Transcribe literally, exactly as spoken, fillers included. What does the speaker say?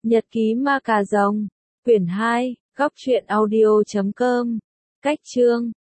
Nhật ký ma cà rồng, quyển hai, góc truyện audio chấm com, cách chương